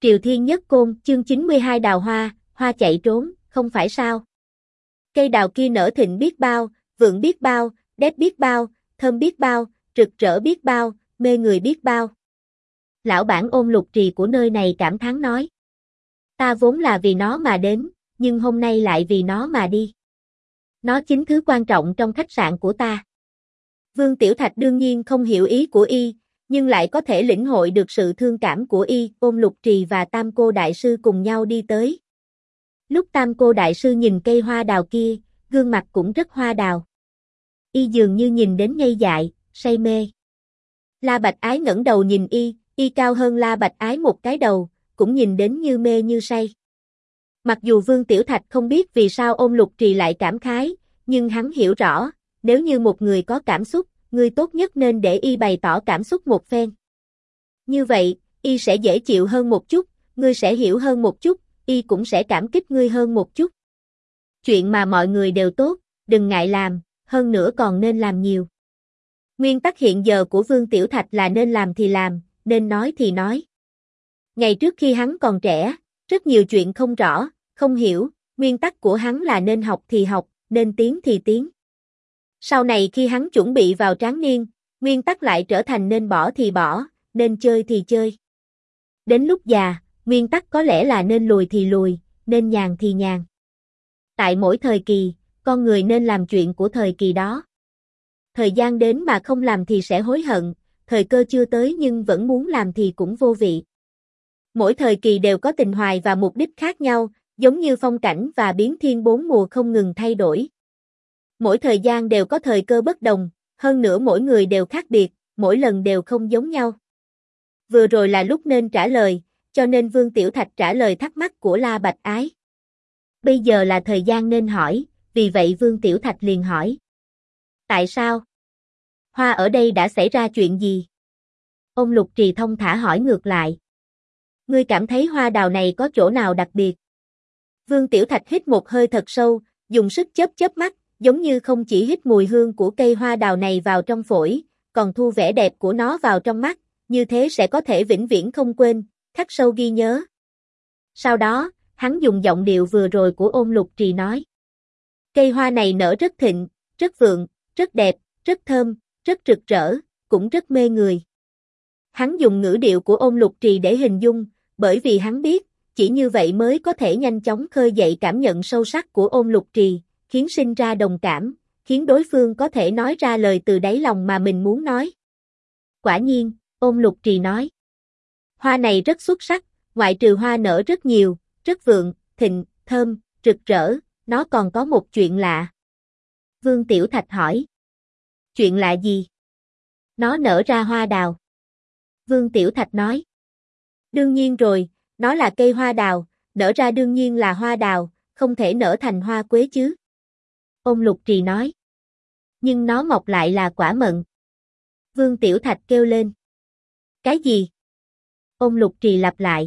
Triều Thiên Nhất Côn, chương 92 đào hoa, hoa chạy trốn, không phải sao? Cây đào kia nở thịnh biết bao, vượng biết bao, đẹp biết bao, thơm biết bao, rực rỡ biết bao, mê người biết bao. Lão bản Ôn Lục Trì của nơi này cảm thán nói. Ta vốn là vì nó mà đến, nhưng hôm nay lại vì nó mà đi. Nó chính thứ quan trọng trong khách sạn của ta. Vương Tiểu Thạch đương nhiên không hiểu ý của y, nhưng lại có thể lĩnh hội được sự thương cảm của y. Ôn Lục Trì và Tam Cô Đại Sư cùng nhau đi tới. Lúc Tam Cô Đại Sư nhìn cây hoa đào kia, gương mặt cũng rất hoa đào. Y dường như nhìn đến ngây dại, say mê. La Bạch Ái ngẩng đầu nhìn y cao hơn La Bạch Ái một cái đầu, cũng nhìn đến như mê như say. Mặc dù Vương Tiểu Thạch không biết vì sao Ôn Lục Trì lại cảm khái, nhưng hắn hiểu rõ, nếu như một người có cảm xúc, ngươi tốt nhất nên để y bày tỏ cảm xúc một phen. Như vậy, y sẽ dễ chịu hơn một chút, ngươi sẽ hiểu hơn một chút, y cũng sẽ cảm kích ngươi hơn một chút. Chuyện mà mọi người đều tốt, đừng ngại làm, hơn nữa còn nên làm nhiều. Nguyên tắc hiện giờ của Vương Tiểu Thạch là nên làm thì làm, nên nói thì nói. Ngày trước khi hắn còn trẻ, rất nhiều chuyện không rõ, không hiểu, nguyên tắc của hắn là nên học thì học, nên tiến thì tiến. Sau này khi hắn chuẩn bị vào tráng niên, nguyên tắc lại trở thành nên bỏ thì bỏ, nên chơi thì chơi. Đến lúc già, nguyên tắc có lẽ là nên lùi thì lùi, nên nhàn thì nhàn. Tại mỗi thời kỳ, con người nên làm chuyện của thời kỳ đó. Thời gian đến mà không làm thì sẽ hối hận, thời cơ chưa tới nhưng vẫn muốn làm thì cũng vô vị. Mỗi thời kỳ đều có tình hoài và mục đích khác nhau, giống như phong cảnh và biến thiên bốn mùa không ngừng thay đổi. Mỗi thời gian đều có thời cơ bất đồng, hơn nữa mỗi người đều khác biệt, mỗi lần đều không giống nhau. Vừa rồi là lúc nên trả lời, cho nên Vương Tiểu Thạch trả lời thắc mắc của La Bạch Ái. Bây giờ là thời gian nên hỏi, vì vậy Vương Tiểu Thạch liền hỏi. Tại sao? Hoa ở đây đã xảy ra chuyện gì? Ôn Lục Trì thông thả hỏi ngược lại. Ngươi cảm thấy hoa đào này có chỗ nào đặc biệt? Vương Tiểu Thạch hít một hơi thật sâu, dùng sức chớp mắt, giống như không chỉ hít mùi hương của cây hoa đào này vào trong phổi, còn thu vẻ đẹp của nó vào trong mắt, như thế sẽ có thể vĩnh viễn không quên, khắc sâu ghi nhớ. Sau đó, hắn dùng giọng điệu vừa rồi của Ôn Lục Trì nói. Cây hoa này nở rất thịnh, rất vượng, rất đẹp, rất thơm, rất rực rỡ, cũng rất mê người. Hắn dùng ngữ điệu của Ôn Lục Trì để hình dung, bởi vì hắn biết, chỉ như vậy mới có thể nhanh chóng khơi dậy cảm nhận sâu sắc của Ôn Lục Trì, khiến sinh ra đồng cảm, khiến đối phương có thể nói ra lời từ đáy lòng mà mình muốn nói. Quả nhiên, Ôn Lục Trì nói. Hoa này rất xuất sắc, ngoại trừ hoa nở rất nhiều, rất vượng, thịnh, thơm, rực rỡ, nó còn có một chuyện lạ. Vương Tiểu Thạch hỏi. Chuyện lạ gì? Nó nở ra hoa đào. Vương Tiểu Thạch nói. Đương nhiên rồi, nó là cây hoa đào, nở ra đương nhiên là hoa đào, không thể nở thành hoa quế chứ. Ôn Lục Trì nói. Nhưng nó mọc lại là quả mận. Vương Tiểu Thạch kêu lên. Cái gì? Ôn Lục Trì lặp lại.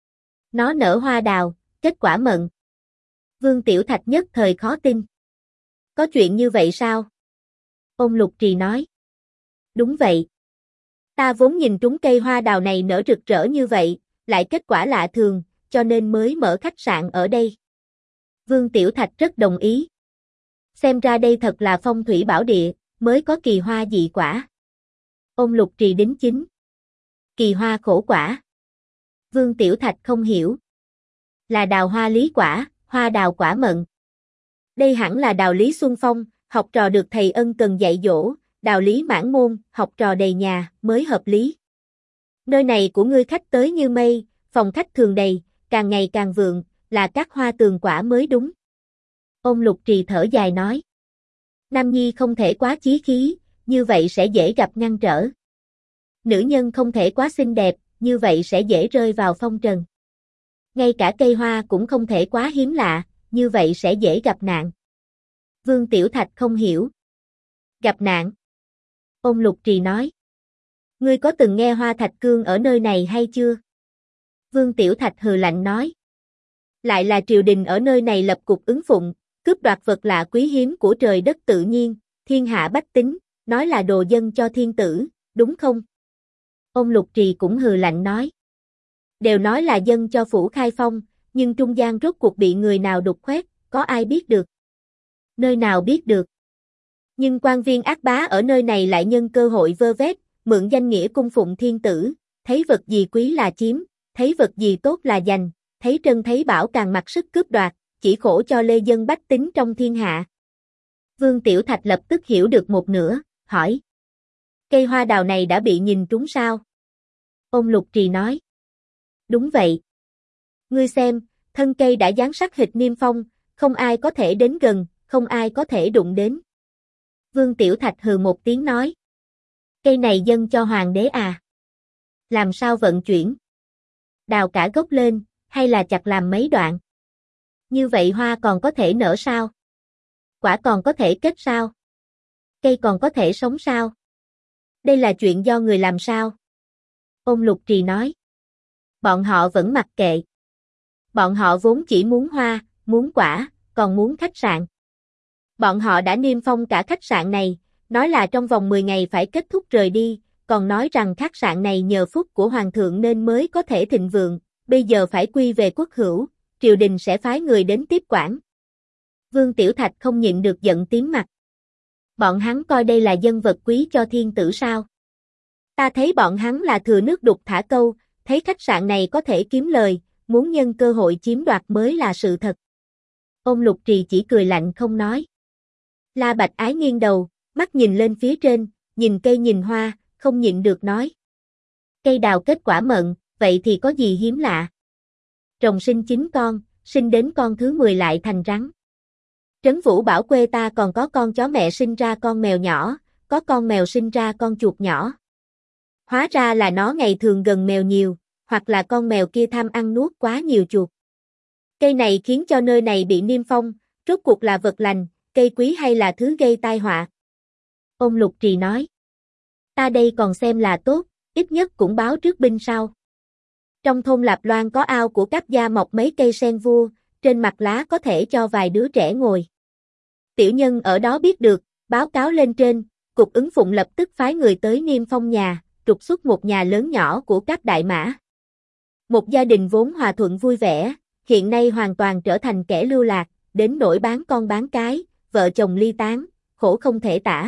Nó nở hoa đào, kết quả mận. Vương Tiểu Thạch nhất thời khó tin. Có chuyện như vậy sao? Ôn Lục Trì nói. Đúng vậy. Ta vốn nhìn trúng cây hoa đào này nở rực rỡ như vậy, lại kết quả lạ thường, cho nên mới mở khách sạn ở đây. Vương Tiểu Thạch rất đồng ý. Xem ra đây thật là phong thủy bảo địa, mới có kỳ hoa dị quả. Ôn Lục Trì đính chính. Kỳ hoa khổ quả. Vương Tiểu Thạch không hiểu. Là đào hoa lý quả, hoa đào quả mận. Đây hẳn là đào lý Xuân Phong, học trò được thầy ân cần dạy dỗ, đào lý mãn môn, học trò đầy nhà, mới hợp lý. Nơi này của ngươi khách tới như mây, phòng khách thường đầy, càng ngày càng vượng, là các hoa tường quả mới đúng. Ôn Lục Trì thở dài nói. Nam nhi không thể quá chí khí, như vậy sẽ dễ gặp ngăn trở. Nữ nhân không thể quá xinh đẹp, như vậy sẽ dễ rơi vào phong trần. Ngay cả cây hoa cũng không thể quá hiếm lạ, như vậy sẽ dễ gặp nạn. Vương Tiểu Thạch không hiểu. Gặp nạn? Ôn Lục Trì nói. Ngươi có từng nghe Hoa Thạch Cương ở nơi này hay chưa? Vương Tiểu Thạch hừ lạnh nói. Lại là triều đình ở nơi này lập cục ứng phụng, cướp đoạt vật lạ quý hiếm của trời đất tự nhiên, thiên hạ bách tính, nói là đồ dân cho thiên tử, đúng không? Ôn Lục Trì cũng hừ lạnh nói. Đều nói là dâng cho phủ Khai Phong, nhưng trung gian rốt cuộc bị người nào đục khoét, có ai biết được? Nơi nào biết được? Nhưng quan viên ác bá ở nơi này lại nhân cơ hội vơ vét, mượn danh nghĩa cung phụng thiên tử, thấy vật gì quý là chiếm, thấy vật gì tốt là giành, thấy trân thấy bảo càng mặc sức cướp đoạt, chỉ khổ cho lê dân bách tính trong thiên hạ. Vương Tiểu Thạch lập tức hiểu được một nửa, hỏi. Cây hoa đào này đã bị nhìn trúng sao? Ôn Lục Trì nói. Đúng vậy. Ngươi xem, thân cây đã dán sắc hịch niêm phong, không ai có thể đến gần, không ai có thể đụng đến. Vương Tiểu Thạch hừ một tiếng nói. Cây này dâng cho hoàng đế à? Làm sao vận chuyển? Đào cả gốc lên, hay là chặt làm mấy đoạn? Như vậy hoa còn có thể nở sao? Quả còn có thể kết sao? Cây còn có thể sống sao? Đây là chuyện do người làm sao? Ôn Lục Trì nói. Bọn họ vẫn mặc kệ. Bọn họ vốn chỉ muốn hoa, muốn quả, còn muốn khách sạn. Bọn họ đã niêm phong cả khách sạn này, nói là trong vòng 10 ngày phải kết thúc rời đi, còn nói rằng khách sạn này nhờ phúc của hoàng thượng nên mới có thể thịnh vượng, bây giờ phải quy về quốc hữu, triều đình sẽ phái người đến tiếp quản. Vương Tiểu Thạch không nhịn được giận tím mặt. Bọn hắn coi đây là dân vật quý cho thiên tử sao? Ta thấy bọn hắn là thừa nước đục thả câu, thấy khách sạn này có thể kiếm lời, muốn nhân cơ hội chiếm đoạt mới là sự thật. Ôn Lục Trì chỉ cười lạnh không nói. La Bạch Ái nghiêng đầu, mắt nhìn lên phía trên, nhìn cây nhìn hoa, không nhịn được nói. Cây đào kết quả mận, vậy thì có gì hiếm lạ? Rồng sinh 9 con, sinh đến con thứ 10 lại thành rắn. Trấn Vũ bảo quê ta còn có con chó mẹ sinh ra con mèo nhỏ, có con mèo sinh ra con chuột nhỏ. Hóa ra là nó ngày thường gần mèo nhiều, hoặc là con mèo kia tham ăn nuốt quá nhiều chuột. Cây này khiến cho nơi này bị niêm phong, rốt cuộc là vật lành, cây quý hay là thứ gây tai họa? Ôn Lục Trì nói. Ta đây còn xem là tốt, ít nhất cũng báo trước binh sau. Trong thôn Lạp Loan có ao của các gia mọc mấy cây sen vua, trên mặt lá có thể cho vài đứa trẻ ngồi. Tiểu nhân ở đó biết được, báo cáo lên trên, cục ứng phụng lập tức phái người tới niêm phong nhà, trục xuất một nhà lớn nhỏ của các đại mã. Một gia đình vốn hòa thuận vui vẻ, hiện nay hoàn toàn trở thành kẻ lưu lạc, đến nỗi bán con bán cái, vợ chồng ly tán, khổ không thể tả.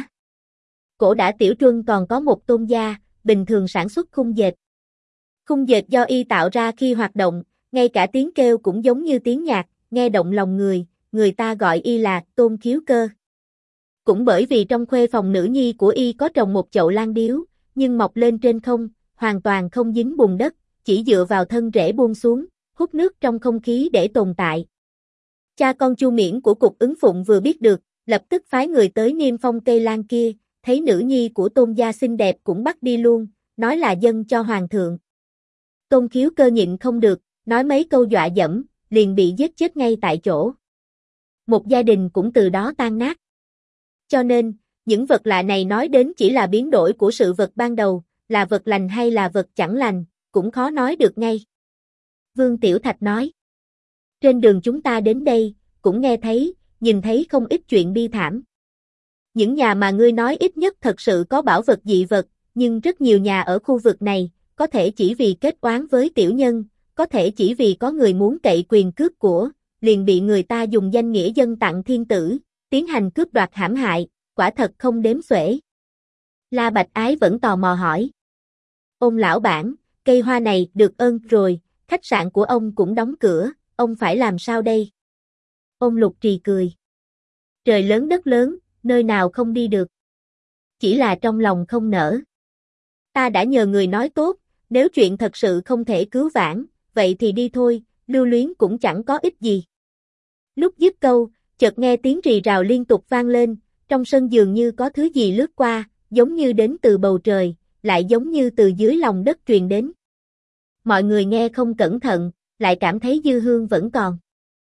Cổ đã Tiểu Truân còn có một tôn gia, bình thường sản xuất khung dệt. Khung dệt do y tạo ra khi hoạt động, ngay cả tiếng kêu cũng giống như tiếng nhạc, nghe động lòng người, người ta gọi y là Tôn Khiếu Cơ. Cũng bởi vì trong khuê phòng nữ nhi của y có trồng một chậu lan điếu, nhưng mọc lên trên không, hoàn toàn không dính bùn đất, chỉ dựa vào thân rễ buông xuống, hút nước trong không khí để tồn tại. Cha con Chu Miễn của cục ứng phụng vừa biết được, lập tức phái người tới niêm phong cây lan kia, thấy nữ nhi của Tôn gia xinh đẹp cũng bắt đi luôn, nói là dâng cho hoàng thượng. Tôn Khiếu Cơ nhịn không được, nói mấy câu dọa dẫm, liền bị giết chết ngay tại chỗ. Một gia đình cũng từ đó tan nát. Cho nên, những vật lạ này nói đến chỉ là biến đổi của sự vật ban đầu, là vật lành hay là vật chẳng lành, cũng khó nói được ngay. Vương Tiểu Thạch nói. Trên đường chúng ta đến đây, cũng nghe thấy, nhìn thấy không ít chuyện bi thảm. Những nhà mà ngươi nói ít nhất thật sự có bảo vật dị vật, nhưng rất nhiều nhà ở khu vực này, có thể chỉ vì kết oán với tiểu nhân, có thể chỉ vì có người muốn cậy quyền cướp của, liền bị người ta dùng danh nghĩa dân tặng thiên tử, tiến hành cướp đoạt hãm hại, quả thật không đếm xuể. La Bạch Ái vẫn tò mò hỏi. Ông lão bản, cây hoa này được ơn rồi, khách sạn của ông cũng đóng cửa, ông phải làm sao đây? Ông Lục Trì cười. Trời lớn đất lớn, nơi nào không đi được. Chỉ là trong lòng không nỡ. Ta đã nhờ người nói tốt, nếu chuyện thật sự không thể cứu vãn, vậy thì đi thôi, lưu luyến cũng chẳng có ích gì. Lúc dứt câu, chợt nghe tiếng rì rào liên tục vang lên, trong sân dường như có thứ gì lướt qua, giống như đến từ bầu trời, lại giống như từ dưới lòng đất truyền đến. Mọi người nghe không cẩn thận, lại cảm thấy dư hương vẫn còn.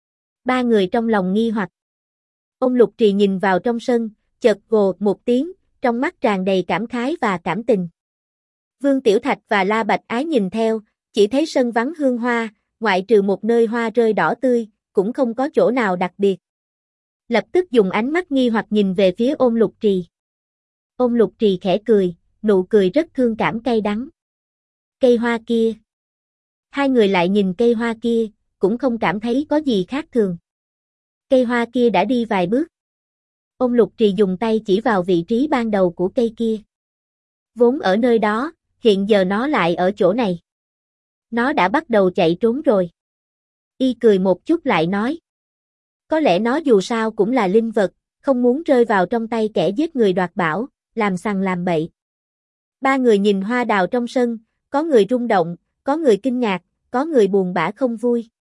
Ba người trong lòng nghi hoặc. Ông Lục Trì nhìn vào trong sân, chợt gồ một tiếng, trong mắt tràn đầy cảm khái và cảm tình. Vương Tiểu Thạch và La Bạch Ái nhìn theo, chỉ thấy sân vắng hương hoa, ngoại trừ một nơi hoa rơi đỏ tươi, cũng không có chỗ nào đặc biệt. Lập tức dùng ánh mắt nghi hoặc nhìn về phía Ôn Lục Trì. Ôn Lục Trì khẽ cười, nụ cười rất thương cảm cay đắng. Cây hoa kia. Hai người lại nhìn cây hoa kia, cũng không cảm thấy có gì khác thường. Cây hoa kia đã đi vài bước. Ông Lục Trì dùng tay chỉ vào vị trí ban đầu của cây kia. Vốn ở nơi đó, hiện giờ nó lại ở chỗ này. Nó đã bắt đầu chạy trốn rồi. Y cười một chút lại nói. Có lẽ nó dù sao cũng là linh vật, không muốn rơi vào trong tay kẻ giết người đoạt bảo, làm sằng làm bậy. Ba người nhìn hoa đào trong sân, có người rung động, có người kinh ngạc, có người buồn bã không vui.